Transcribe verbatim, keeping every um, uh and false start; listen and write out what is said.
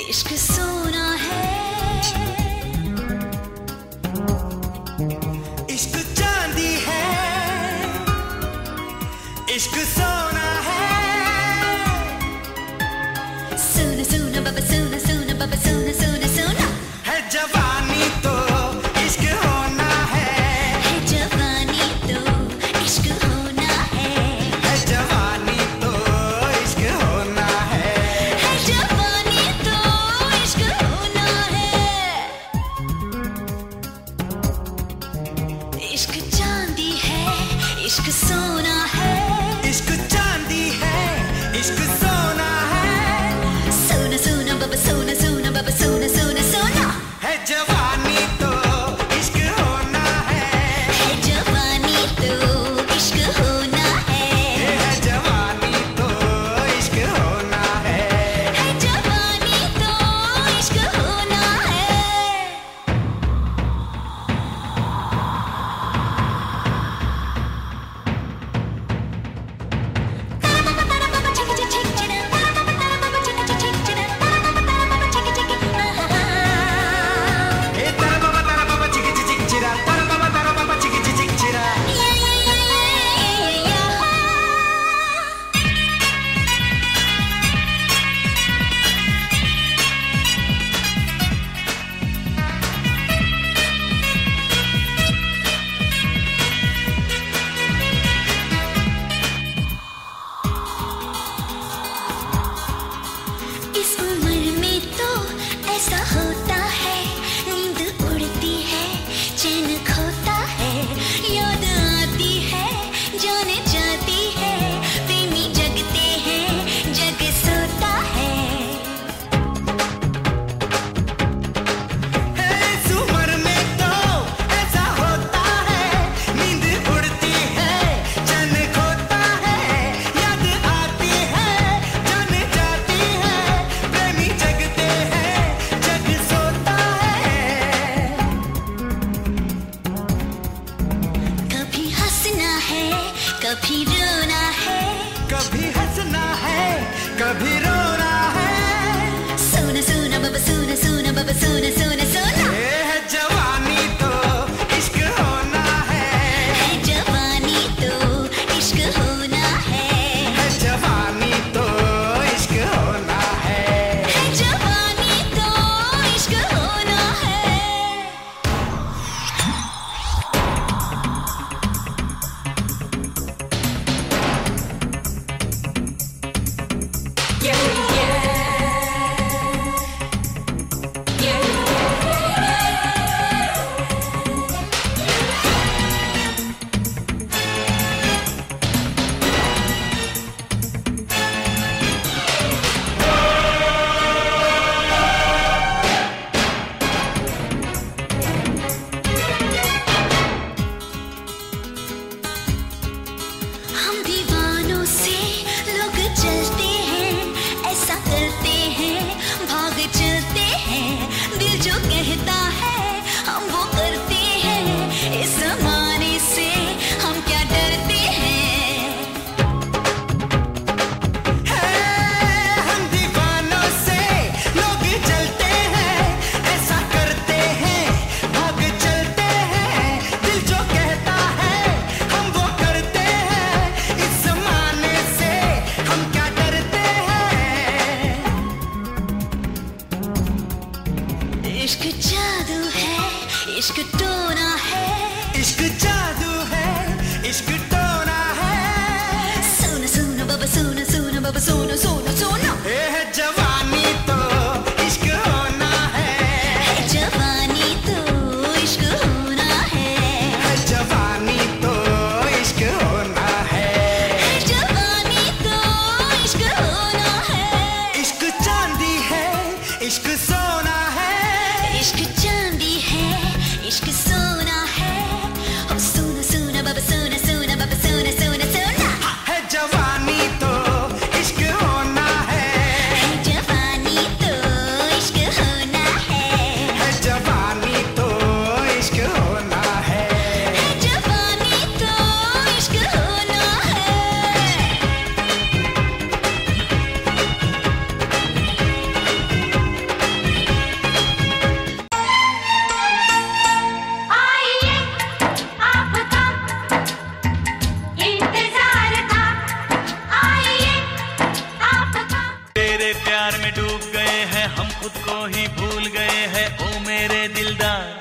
इश्क सोना है, इश्क चांदी है, इश्क सोना है। सोना सोना बाबा सोना सोना बाबा सोना सोना सोना है जवानी तो इश्क होना है, है जवानी तो इश्क होना है, है जवानी तो इश्क होना है, है जवानी तो इश्क होना है। इश्क चांदी है, इश्क सोना है, इश्क चांदी है, इश्क सोना है। सोना सोना बाबा सोना सोना बाबा सोना सोना सोना है जवानी तो इश्क होना है, है जवानी तो इश्क होना है, है जवानी तो इश्क होना है। है जवानी तो इश्क होना है। ए तारा बाबा तारा बाबा चिकी चिकी चिरा, तारा बाबा तारा बाबा चिकी चिकी चिरा। इस उम्र में तो ऐसा होता है, नींद उड़ती है, चैन खोता है, याद आती है, जाने जाती है, प्रेमी जगते हैं, जग सोता है। इस उम्र में तो ऐसा होता है, नींद उड़ती है, चैन खोता है, याद आती है, जाने जाती है, प्रेमी जगते हैं, जग सोता है। कभी हंसना है, कभी रोना है, कभी हंसना है, कभी रोना है। सोना सोना बाबा सोना सोना बाबा सोना सोना सोना ये है जवानी तो इश्क होना है, है जवानी तो इश्क होना है, है जवानी तो इश्क होना है। है जवानी तो इश्क होना है। हम दीवानों से लोग चलते हैं, ऐसा करते हैं, भाग चलते हैं, दिल जो कहता है हम वो करते हैं, इस जमाने से हम क्या डरते हैं। हम दीवानों से लोग जलते हैं, ऐसा करते हैं, भाग चलते हैं, दिल जो कहता है हम वो करते हैं, इस जमाने से हम क्या डरते हैं। इश्क जादू है, इश्क टोना है, इश्क जादू है, इश्क टोना है। सोना सोना बाबा सोना सोना बाबा सोना सोना सोना ये है जवानी तो इश्क होना है, है जवानी तो इश्क होना है, है जवानी तो इश्क होना है। है जवानी तो इश्क होना है। इश्क चांदी है, इश्क सोना है, इश्क चांदी है, इश्क सोना है, ओ सोना सोना बाबा सोना सोना बाबा सोना सोना सोना है जवानी तो इश्क होना है, है जवानी तो इश्क होना है, है जवानी तो इश्क होना है। है जवानी तो इश्क होना है। प्यार में डूब गए हैं, हम खुद को ही भूल गए हैं, ओ मेरे दिलदार।